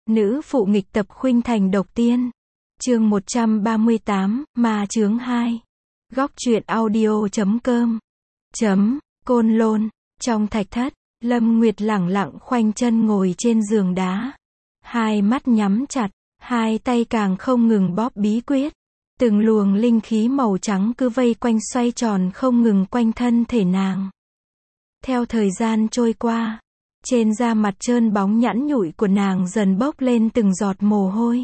Nữ phụ nghịch tập khuynh thành độc tiên. Chương 138, Ma chướng 2. Góc truyện audio.com. Côn Lôn. Trong thạch thất, Lâm Nguyệt lẳng lặng khoanh chân ngồi trên giường đá. Hai mắt nhắm chặt, hai tay càng không ngừng bóp bí quyết. Từng luồng linh khí màu trắng cứ vây quanh xoay tròn không ngừng quanh thân thể nàng. Theo thời gian trôi qua, trên da mặt trơn bóng nhẵn nhụi của nàng dần bốc lên từng giọt mồ hôi.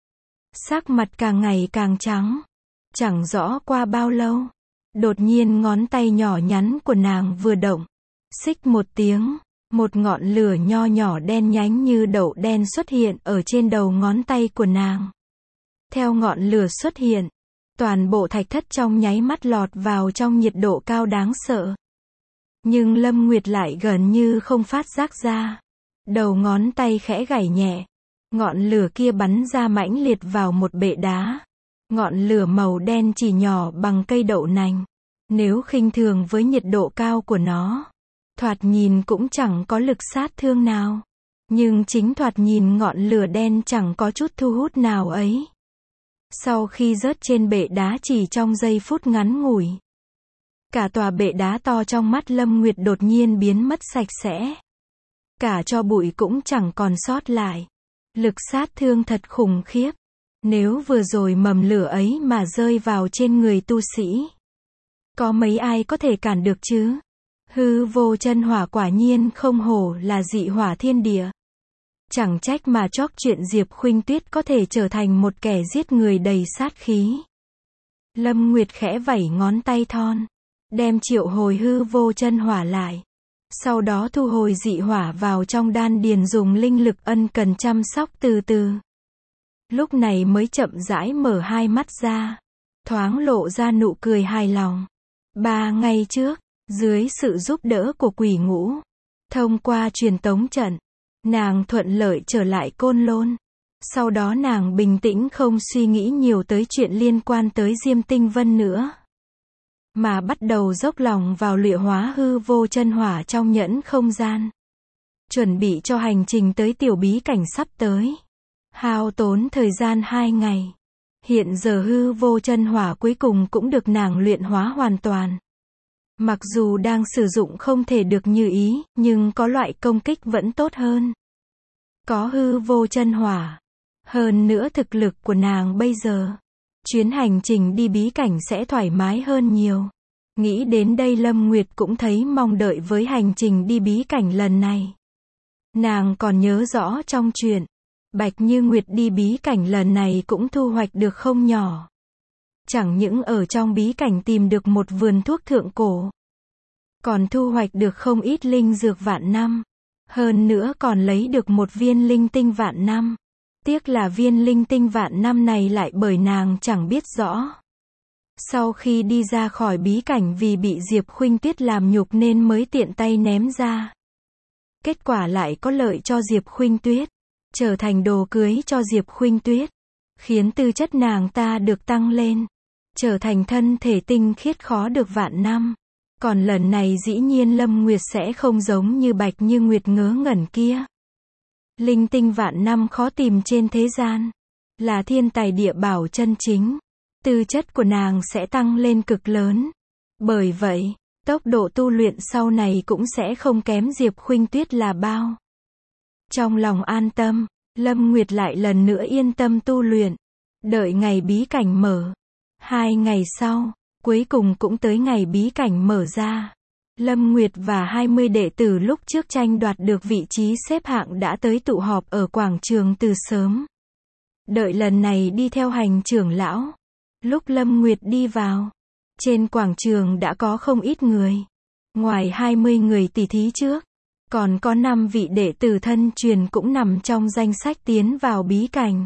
Sắc mặt càng ngày càng trắng. Chẳng rõ qua bao lâu, đột nhiên ngón tay nhỏ nhắn của nàng vừa động. Xích một tiếng, một ngọn lửa nho nhỏ đen nhánh như đậu đen xuất hiện ở trên đầu ngón tay của nàng. Theo ngọn lửa xuất hiện, toàn bộ thạch thất trong nháy mắt lọt vào trong nhiệt độ cao đáng sợ. Nhưng Lâm Nguyệt lại gần như không phát giác ra. Đầu ngón tay khẽ gảy nhẹ. Ngọn lửa kia bắn ra mãnh liệt vào một bệ đá. Ngọn lửa màu đen chỉ nhỏ bằng cây đậu nành. Nếu khinh thường với nhiệt độ cao của nó, thoạt nhìn cũng chẳng có lực sát thương nào. Nhưng chính thoạt nhìn ngọn lửa đen chẳng có chút thu hút nào ấy. Sau khi rớt trên bệ đá chỉ trong giây phút ngắn ngủi, cả tòa bệ đá to trong mắt Lâm Nguyệt đột nhiên biến mất sạch sẽ. Cả tro bụi cũng chẳng còn sót lại. Lực sát thương thật khủng khiếp. Nếu vừa rồi mầm lửa ấy mà rơi vào trên người tu sĩ, có mấy ai có thể cản được chứ? Hư vô chân hỏa quả nhiên không hổ là dị hỏa thiên địa. Chẳng trách mà chót chuyện Diệp Khuynh Tuyết có thể trở thành một kẻ giết người đầy sát khí. Lâm Nguyệt khẽ vẩy ngón tay thon, đem triệu hồi hư vô chân hỏa lại. Sau đó thu hồi dị hỏa vào trong đan điền dùng linh lực ân cần chăm sóc từ từ. Lúc này mới chậm rãi mở hai mắt ra, thoáng lộ ra nụ cười hài lòng. 3 ngày trước, dưới sự giúp đỡ của quỷ ngũ, thông qua truyền tống trận, nàng thuận lợi trở lại Côn Lôn. Sau đó nàng bình tĩnh không suy nghĩ nhiều tới chuyện liên quan tới Diêm Tinh Vân nữa, mà bắt đầu dốc lòng vào luyện hóa hư vô chân hỏa trong nhẫn không gian. Chuẩn bị cho hành trình tới tiểu bí cảnh sắp tới. Hao tốn thời gian 2 ngày. Hiện giờ hư vô chân hỏa cuối cùng cũng được nàng luyện hóa hoàn toàn. Mặc dù đang sử dụng không thể được như ý, nhưng có loại công kích vẫn tốt hơn. Có hư vô chân hỏa. Hơn nữa thực lực của nàng bây giờ, chuyến hành trình đi bí cảnh sẽ thoải mái hơn nhiều. Nghĩ đến đây Lâm Nguyệt cũng thấy mong đợi với hành trình đi bí cảnh lần này. Nàng còn nhớ rõ trong chuyện, Bạch Như Nguyệt đi bí cảnh lần này cũng thu hoạch được không nhỏ. Chẳng những ở trong bí cảnh tìm được một vườn thuốc thượng cổ, còn thu hoạch được không ít linh dược vạn năm. Hơn nữa còn lấy được một viên linh tinh vạn năm. Tiếc là viên linh tinh vạn năm này lại bởi nàng chẳng biết rõ. Sau khi đi ra khỏi bí cảnh vì bị Diệp Khuynh Tuyết làm nhục nên mới tiện tay ném ra. Kết quả lại có lợi cho Diệp Khuynh Tuyết, trở thành đồ cưới cho Diệp Khuynh Tuyết, khiến tư chất nàng ta được tăng lên, trở thành thân thể tinh khiết khó được vạn năm. Còn lần này dĩ nhiên Lâm Nguyệt sẽ không giống như Bạch Như Nguyệt ngớ ngẩn kia. Linh tinh vạn năm khó tìm trên thế gian, là thiên tài địa bảo chân chính. Tư chất của nàng sẽ tăng lên cực lớn. Bởi vậy, tốc độ tu luyện sau này cũng sẽ không kém Diệp Khuynh Tuyết là bao. Trong lòng an tâm, Lâm Nguyệt lại lần nữa yên tâm tu luyện. Đợi ngày bí cảnh mở. 2 ngày sau, cuối cùng cũng tới ngày bí cảnh mở ra. Lâm Nguyệt và 20 đệ tử lúc trước tranh đoạt được vị trí xếp hạng đã tới tụ họp ở quảng trường từ sớm. Đợi lần này đi theo hành trưởng lão. Lúc Lâm Nguyệt đi vào, trên quảng trường đã có không ít người. Ngoài 20 người tỷ thí trước, còn có 5 vị đệ tử thân truyền cũng nằm trong danh sách tiến vào bí cảnh.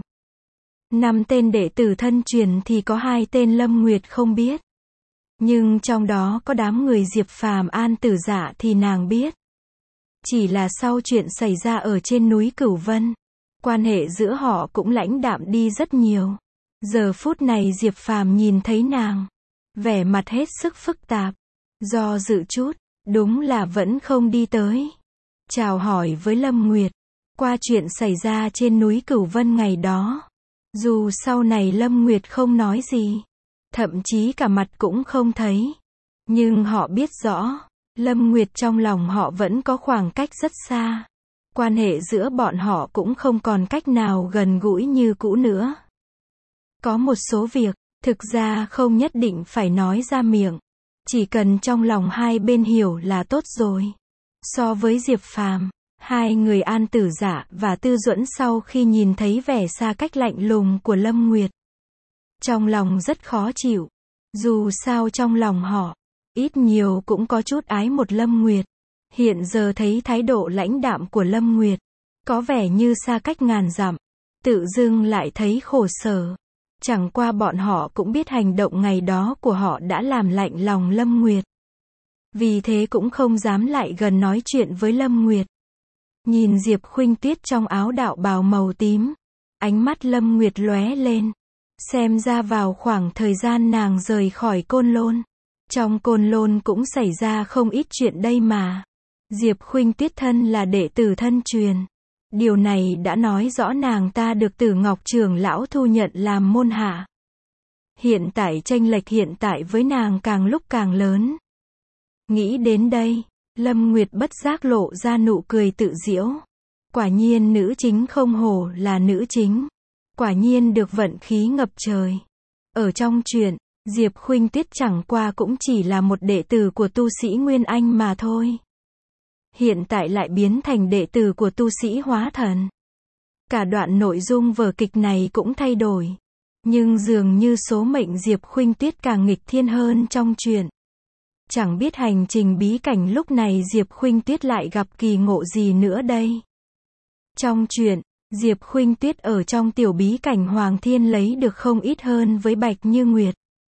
5 tên đệ tử thân truyền thì có 2 tên Lâm Nguyệt không biết. Nhưng trong đó có đám người Diệp Phàm An Tử Dạ thì nàng biết. Chỉ là sau chuyện xảy ra ở trên núi Cửu Vân, quan hệ giữa họ cũng lãnh đạm đi rất nhiều. Giờ phút này Diệp Phàm nhìn thấy nàng, vẻ mặt hết sức phức tạp, do dự chút, đúng là vẫn không đi tới chào hỏi với Lâm Nguyệt. qua chuyện xảy ra trên núi Cửu Vân ngày đó. Dù sau này Lâm Nguyệt không nói gì, thậm chí cả mặt cũng không thấy, nhưng họ biết rõ, Lâm Nguyệt trong lòng họ vẫn có khoảng cách rất xa. Quan hệ giữa bọn họ cũng không còn cách nào gần gũi như cũ nữa. Có một số việc, thực ra không nhất định phải nói ra miệng. Chỉ cần trong lòng hai bên hiểu là tốt rồi. So với Diệp Phàm, hai người An Tử Dạ và Tư Duẫn sau khi nhìn thấy vẻ xa cách lạnh lùng của Lâm Nguyệt, trong lòng rất khó chịu. Dù sao trong lòng họ, ít nhiều cũng có chút ái một Lâm Nguyệt. Hiện giờ thấy thái độ lãnh đạm của Lâm Nguyệt, có vẻ như xa cách ngàn dặm, tự dưng lại thấy khổ sở. Chẳng qua bọn họ cũng biết hành động ngày đó của họ đã làm lạnh lòng Lâm Nguyệt. Vì thế cũng không dám lại gần nói chuyện với Lâm Nguyệt. Nhìn Diệp Khuynh Tuyết trong áo đạo bào màu tím, ánh mắt Lâm Nguyệt lóe lên. Xem ra vào khoảng thời gian nàng rời khỏi Côn Lôn, trong Côn Lôn cũng xảy ra không ít chuyện đây mà. Diệp Khuynh Tuyết thân là đệ tử thân truyền. Điều này đã nói rõ nàng ta được Tử Ngọc trưởng lão thu nhận làm môn hạ. Hiện tại chênh lệch hiện tại với nàng càng lúc càng lớn. Nghĩ đến đây, Lâm Nguyệt bất giác lộ ra nụ cười tự giễu. Quả nhiên nữ chính không hổ là nữ chính. Quả nhiên được vận khí ngập trời. Ở trong truyện, Diệp Khuynh Tuyết chẳng qua cũng chỉ là một đệ tử của tu sĩ Nguyên Anh mà thôi. Hiện tại lại biến thành đệ tử của tu sĩ Hóa Thần. Cả đoạn nội dung vở kịch này cũng thay đổi. Nhưng dường như số mệnh Diệp Khuynh Tuyết càng nghịch thiên hơn trong truyện. Chẳng biết hành trình bí cảnh lúc này Diệp Khuynh Tuyết lại gặp kỳ ngộ gì nữa đây. Trong truyện, Diệp Khuynh Tuyết ở trong tiểu bí cảnh Hoàng Thiên lấy được không ít hơn với Bạch Như Nguyệt.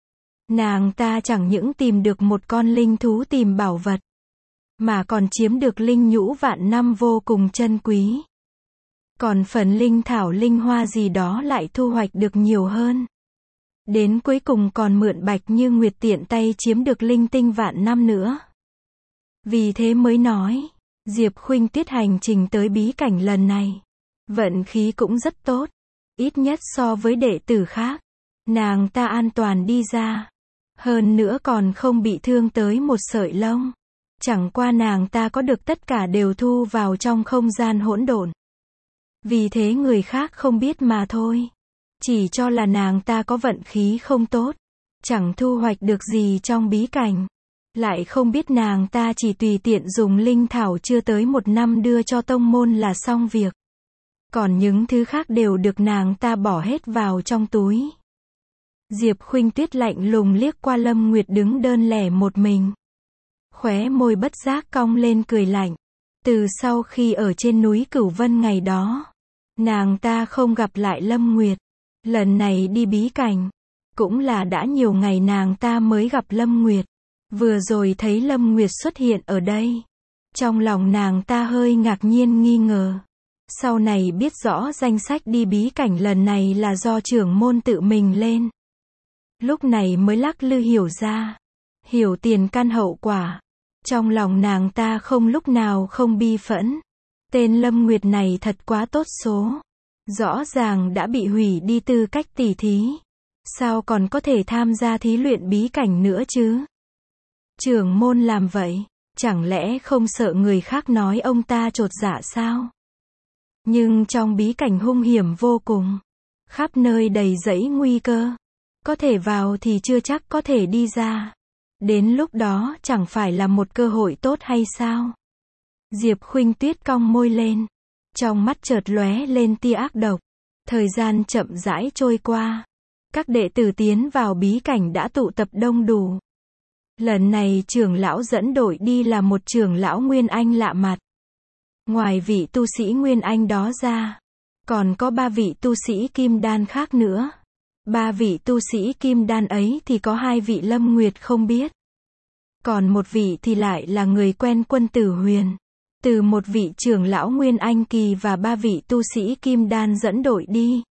Nàng ta chẳng những tìm được một con linh thú tìm bảo vật, mà còn chiếm được linh nhũ vạn năm vô cùng chân quý. Còn phần linh thảo linh hoa gì đó lại thu hoạch được nhiều hơn. Đến cuối cùng còn mượn Bạch Như Nguyệt tiện tay chiếm được linh tinh vạn năm nữa. Vì thế mới nói, Diệp Khuynh Tuyết hành trình tới bí cảnh lần này, vận khí cũng rất tốt. Ít nhất so với đệ tử khác, nàng ta an toàn đi ra. Hơn nữa còn không bị thương tới một sợi lông. Chẳng qua nàng ta có được tất cả đều thu vào trong không gian hỗn độn. Vì thế người khác không biết mà thôi. Chỉ cho là nàng ta có vận khí không tốt. Chẳng thu hoạch được gì trong bí cảnh. Lại không biết nàng ta chỉ tùy tiện dùng linh thảo chưa tới một năm đưa cho tông môn là xong việc. Còn những thứ khác đều được nàng ta bỏ hết vào trong túi. Diệp Khuynh Tuyết lạnh lùng liếc qua Lâm Nguyệt đứng đơn lẻ một mình. Khóe môi bất giác cong lên cười lạnh. Từ sau khi ở trên núi Cửu Vân ngày đó, nàng ta không gặp lại Lâm Nguyệt. Lần này đi bí cảnh, cũng là đã nhiều ngày nàng ta mới gặp Lâm Nguyệt. Vừa rồi thấy Lâm Nguyệt xuất hiện ở đây, trong lòng nàng ta hơi ngạc nhiên nghi ngờ. Sau này biết rõ danh sách đi bí cảnh lần này là do trưởng môn tự mình lên. Lúc này mới lắc lư hiểu ra, hiểu tiền căn hậu quả. Trong lòng nàng ta không lúc nào không bi phẫn. Tên Lâm Nguyệt này thật quá tốt số. Rõ ràng đã bị hủy đi tư cách tỉ thí. Sao còn có thể tham gia thí luyện bí cảnh nữa chứ? Trưởng môn làm vậy, chẳng lẽ không sợ người khác nói ông ta chột dạ sao? Nhưng trong bí cảnh hung hiểm vô cùng, khắp nơi đầy rẫy nguy cơ. Có thể vào thì chưa chắc có thể đi ra. Đến lúc đó chẳng phải là một cơ hội tốt hay sao? Diệp Khuynh Tuyết cong môi lên. Trong mắt chợt lóe lên tia ác độc. Thời gian chậm rãi trôi qua. Các đệ tử tiến vào bí cảnh đã tụ tập đông đủ. Lần này trưởng lão dẫn đội đi là một trưởng lão Nguyên Anh lạ mặt. Ngoài vị tu sĩ Nguyên Anh đó ra, còn có 3 vị tu sĩ Kim Đan khác nữa. 3 vị tu sĩ Kim Đan ấy thì có 2 vị Lâm Nguyệt không biết. Còn một vị thì lại là người quen Quân Tử Huyền. Từ một vị trưởng lão Nguyên Anh kỳ và 3 vị tu sĩ Kim Đan dẫn đội đi.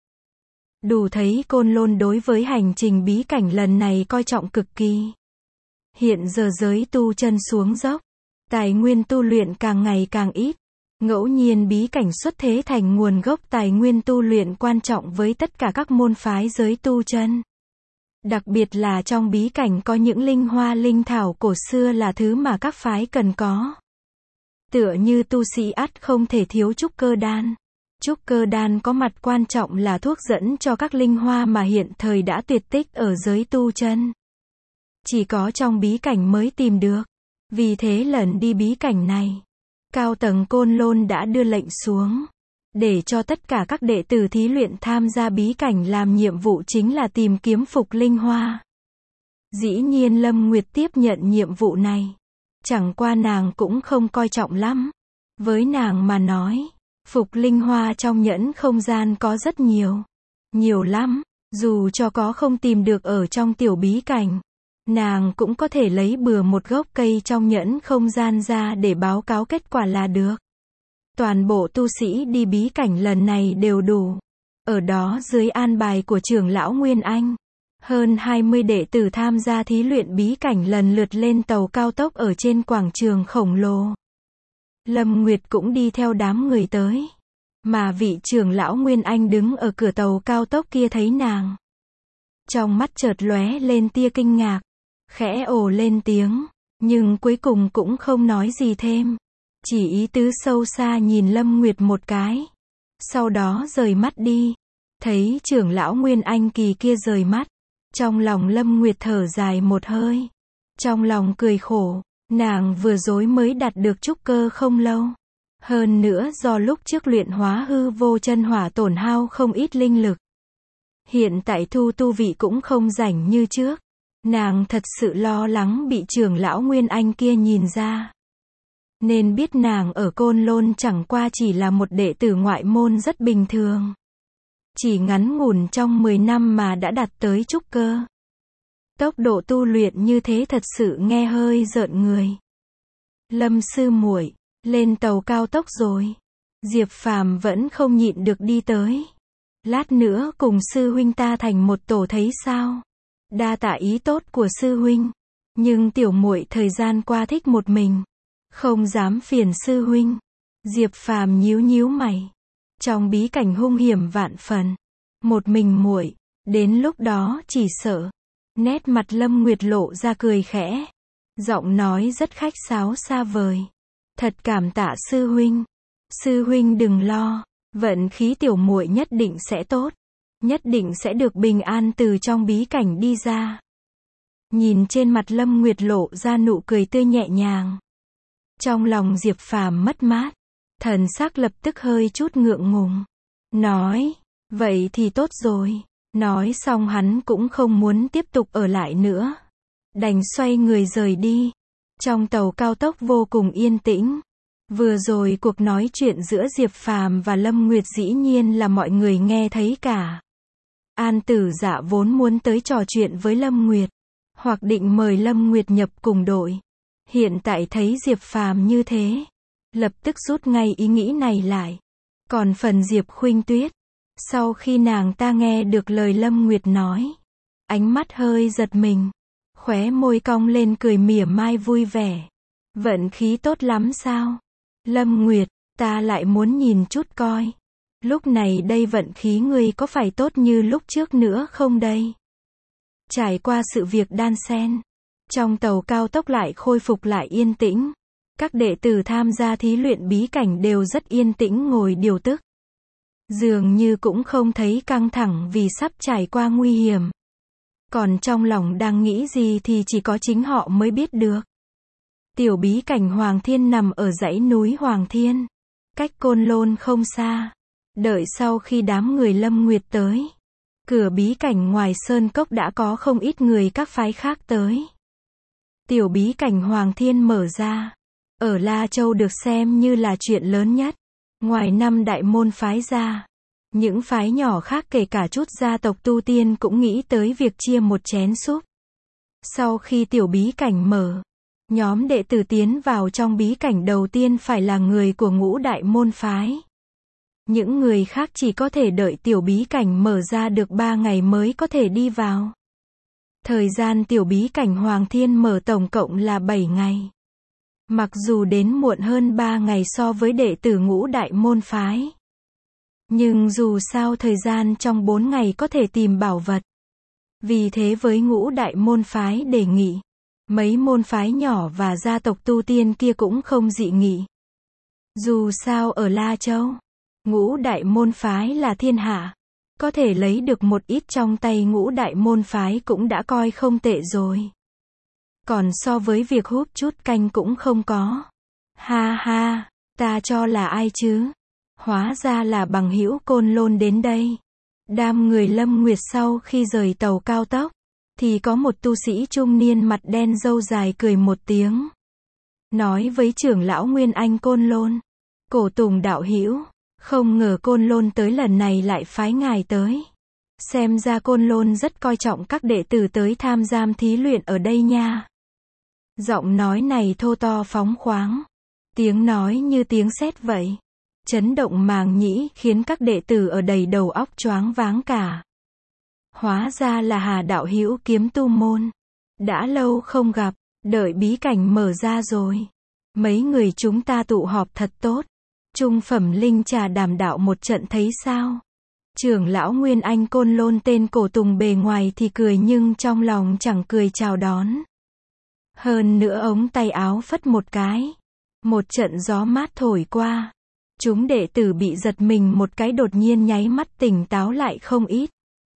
Đủ thấy Côn Lôn đối với hành trình bí cảnh lần này coi trọng cực kỳ. Hiện giờ giới tu chân xuống dốc, tài nguyên tu luyện càng ngày càng ít. Ngẫu nhiên bí cảnh xuất thế thành nguồn gốc tài nguyên tu luyện quan trọng với tất cả các môn phái giới tu chân. Đặc biệt là trong bí cảnh có những linh hoa linh thảo cổ xưa là thứ mà các phái cần có. Tựa như tu sĩ ắt không thể thiếu trúc cơ đan. Trúc cơ đan có mặt quan trọng là thuốc dẫn cho các linh hoa mà hiện thời đã tuyệt tích ở giới tu chân. Chỉ có trong bí cảnh mới tìm được. Vì thế lần đi bí cảnh này, cao tầng Côn Lôn đã đưa lệnh xuống, để cho tất cả các đệ tử thí luyện tham gia bí cảnh làm nhiệm vụ chính là tìm kiếm phục linh hoa. Dĩ nhiên Lâm Nguyệt tiếp nhận nhiệm vụ này. Chẳng qua nàng cũng không coi trọng lắm. Với nàng mà nói, phục linh hoa trong nhẫn không gian có rất nhiều. Nhiều lắm, dù cho có không tìm được ở trong tiểu bí cảnh. Nàng cũng có thể lấy bừa một gốc cây trong nhẫn không gian ra để báo cáo kết quả là được. Toàn bộ tu sĩ đi bí cảnh lần này đều đủ. Ở đó dưới an bài của trưởng lão Nguyên Anh, hơn 20 đệ tử tham gia thí luyện bí cảnh lần lượt lên tàu cao tốc ở trên quảng trường khổng lồ. Lâm Nguyệt cũng đi theo đám người tới. Mà vị trưởng lão Nguyên Anh đứng ở cửa tàu cao tốc kia thấy nàng. Trong mắt chợt lóe lên tia kinh ngạc. Khẽ ồ lên tiếng. Nhưng cuối cùng cũng không nói gì thêm. Chỉ ý tứ sâu xa nhìn Lâm Nguyệt một cái. Sau đó rời mắt đi. Thấy trưởng lão Nguyên Anh kỳ kia rời mắt. Trong lòng Lâm Nguyệt thở dài một hơi. Trong lòng cười khổ. Nàng vừa rồi mới đạt được trúc cơ không lâu. Hơn nữa do lúc trước luyện hóa hư vô chân hỏa tổn hao không ít linh lực. Hiện tại thu tu vị cũng không rảnh như trước. Nàng thật sự lo lắng bị trưởng lão Nguyên Anh kia nhìn ra. Nên biết nàng ở Côn Lôn chẳng qua chỉ là một đệ tử ngoại môn rất bình thường. Chỉ ngắn ngủn trong 10 năm mà đã đạt tới trúc cơ. Tốc độ tu luyện như thế thật sự nghe hơi rợn người. Lâm sư muội, lên tàu cao tốc rồi. Diệp Phàm vẫn không nhịn được đi tới. Lát nữa cùng sư huynh ta thành một tổ thấy sao? Đa tạ ý tốt của sư huynh. Nhưng tiểu muội thời gian qua thích một mình. Không dám phiền sư huynh. Diệp Phàm nhíu nhíu mày. Trong bí cảnh hung hiểm vạn phần. Một mình muội, đến lúc đó chỉ sợ. Nét mặt Lâm Nguyệt lộ ra cười khẽ. Giọng nói rất khách sáo xa vời. Thật cảm tạ sư huynh. Sư huynh đừng lo. Vận khí tiểu muội nhất định sẽ tốt. Nhất định sẽ được bình an từ trong bí cảnh đi ra. Nhìn trên mặt Lâm Nguyệt lộ ra nụ cười tươi nhẹ nhàng. Trong lòng Diệp Phàm mất mát. Thần sắc lập tức hơi chút ngượng ngùng. Nói, vậy thì tốt rồi. Nói xong hắn cũng không muốn tiếp tục ở lại nữa. Đành xoay người rời đi. Trong tàu cao tốc vô cùng yên tĩnh. Vừa rồi cuộc nói chuyện giữa Diệp Phàm và Lâm Nguyệt dĩ nhiên là mọi người nghe thấy cả. An Tử Dạ vốn muốn tới trò chuyện với Lâm Nguyệt. Hoặc định mời Lâm Nguyệt nhập cùng đội. Hiện tại thấy Diệp Phàm như thế. Lập tức rút ngay ý nghĩ này lại. Còn phần Diệp Khuynh Tuyết. Sau khi nàng ta nghe được lời Lâm Nguyệt nói. Ánh mắt hơi giật mình. Khóe môi cong lên cười mỉa mai vui vẻ. Vận khí tốt lắm sao? Lâm Nguyệt, ta lại muốn nhìn chút coi. Lúc này đây vận khí ngươi có phải tốt như lúc trước nữa không đây? Trải qua sự việc đan xen. Trong tàu cao tốc lại khôi phục lại yên tĩnh. Các đệ tử tham gia thí luyện bí cảnh đều rất yên tĩnh ngồi điều tức. Dường như cũng không thấy căng thẳng vì sắp trải qua nguy hiểm. Còn trong lòng đang nghĩ gì thì chỉ có chính họ mới biết được. Tiểu bí cảnh Hoàng Thiên nằm ở dãy núi Hoàng Thiên. Cách Côn Lôn không xa. Đợi sau khi đám người Lâm Nguyệt tới. Cửa bí cảnh ngoài sơn cốc đã có không ít người các phái khác tới. Tiểu bí cảnh Hoàng Thiên mở ra. Ở La Châu được xem như là chuyện lớn nhất. Ngoài 5 đại môn phái ra. Những phái nhỏ khác kể cả chút gia tộc tu tiên cũng nghĩ tới việc chia một chén súp. Sau khi tiểu bí cảnh mở. Nhóm đệ tử tiến vào trong bí cảnh đầu tiên phải là người của ngũ đại môn phái. Những người khác chỉ có thể đợi tiểu bí cảnh mở ra được 3 ngày mới có thể đi vào. Thời gian tiểu bí cảnh Hoàng Thiên mở tổng cộng là 7 ngày. Mặc dù đến muộn hơn 3 ngày so với đệ tử Ngũ Đại môn phái. Nhưng dù sao thời gian trong 4 ngày có thể tìm bảo vật. Vì thế với Ngũ Đại môn phái đề nghị. Mấy môn phái nhỏ và gia tộc tu tiên kia cũng không dị nghị. Dù sao ở La Châu, Ngũ Đại môn phái là thiên hạ. Có thể lấy được một ít trong tay Ngũ Đại môn phái cũng đã coi không tệ rồi. Còn so với việc hút chút canh cũng không có. Ha ha, ta cho là ai chứ? Hóa ra là bằng hữu Côn Lôn đến đây. Đám người Lâm Nguyệt sau khi rời tàu cao tốc, thì có một tu sĩ trung niên mặt đen râu dài cười một tiếng. Nói với trưởng lão Nguyên Anh Côn Lôn. Cổ Tùng đạo hữu, không ngờ Côn Lôn tới lần này lại phái ngài tới. Xem ra Côn Lôn rất coi trọng các đệ tử tới tham gia thí luyện ở đây nha. Giọng nói này thô to phóng khoáng. Tiếng nói như tiếng sét vậy. Chấn động màng nhĩ khiến các đệ tử ở đầy đầu óc choáng váng cả. Hóa ra là Hà đạo hữu Kiếm Tu môn. Đã lâu không gặp, đợi bí cảnh mở ra rồi. Mấy người chúng ta tụ họp thật tốt. Trung phẩm linh trà đàm đạo một trận thấy sao? Trưởng lão Nguyên Anh Côn Lôn tên Cổ Tùng bề ngoài thì cười nhưng trong lòng chẳng cười chào đón. Hơn nữa ống tay áo phất một cái. Một trận gió mát thổi qua. Chúng đệ tử bị giật mình một cái đột nhiên nháy mắt tỉnh táo lại không ít.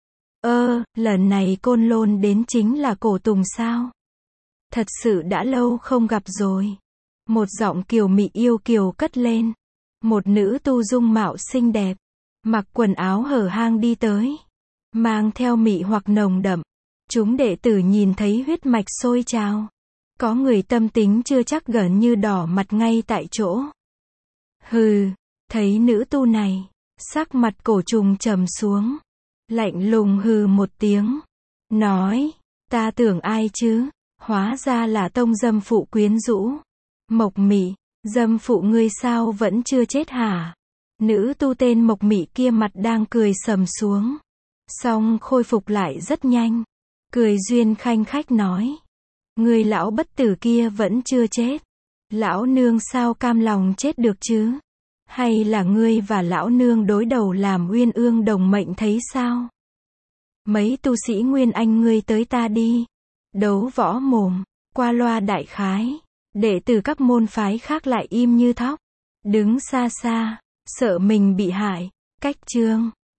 Lần này Côn Lôn đến chính là Cổ Tùng sao? Thật sự đã lâu không gặp rồi. Một giọng kiều mị yêu kiều cất lên. Một nữ tu dung mạo xinh đẹp. Mặc quần áo hở hang đi tới. Mang theo mị hoặc nồng đậm. Chúng đệ tử nhìn thấy huyết mạch sôi trào. Có người tâm tính chưa chắc gần như đỏ mặt ngay tại chỗ. Hừ, thấy nữ tu này, sắc mặt Cổ Trùng trầm xuống. Lạnh lùng hừ một tiếng. Nói, ta tưởng ai chứ, hóa ra là tông dâm phụ quyến rũ. Mộc Mị, dâm phụ ngươi sao vẫn chưa chết hả? Nữ tu tên Mộc Mị kia mặt đang cười sầm xuống. Xong khôi phục lại rất nhanh. Cười duyên khanh khách nói. Người lão bất tử kia vẫn chưa chết. Lão nương sao cam lòng chết được chứ? Hay là ngươi và lão nương đối đầu làm uyên ương đồng mệnh thấy sao? Mấy tu sĩ Nguyên Anh ngươi tới ta đi. Đấu võ mồm, qua loa đại khái. Đệ tử các môn phái khác lại im như thóc. Đứng xa xa, sợ mình bị hại. Cách chương